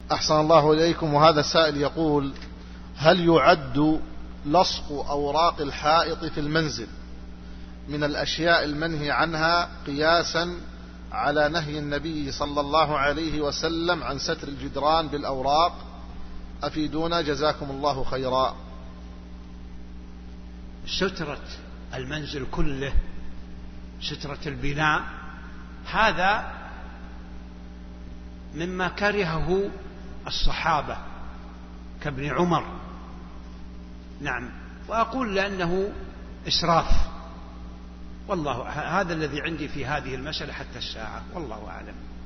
أحسن الله إليكم. وهذا السائل يقول: هل يعد لصق أوراق الحائط في المنزل من الأشياء المنهي عنها قياسا على نهي النبي صلى الله عليه وسلم عن ستر الجدران بالأوراق؟ أفيدونا جزاكم الله خيرا. سترة المنزل كله، سترة البناء، هذا مما كرهه الصحابة كابن عمر. نعم، وأقول لأنه إسراف. والله هذا الذي عندي في هذه المسألة حتى الساعة، والله أعلم.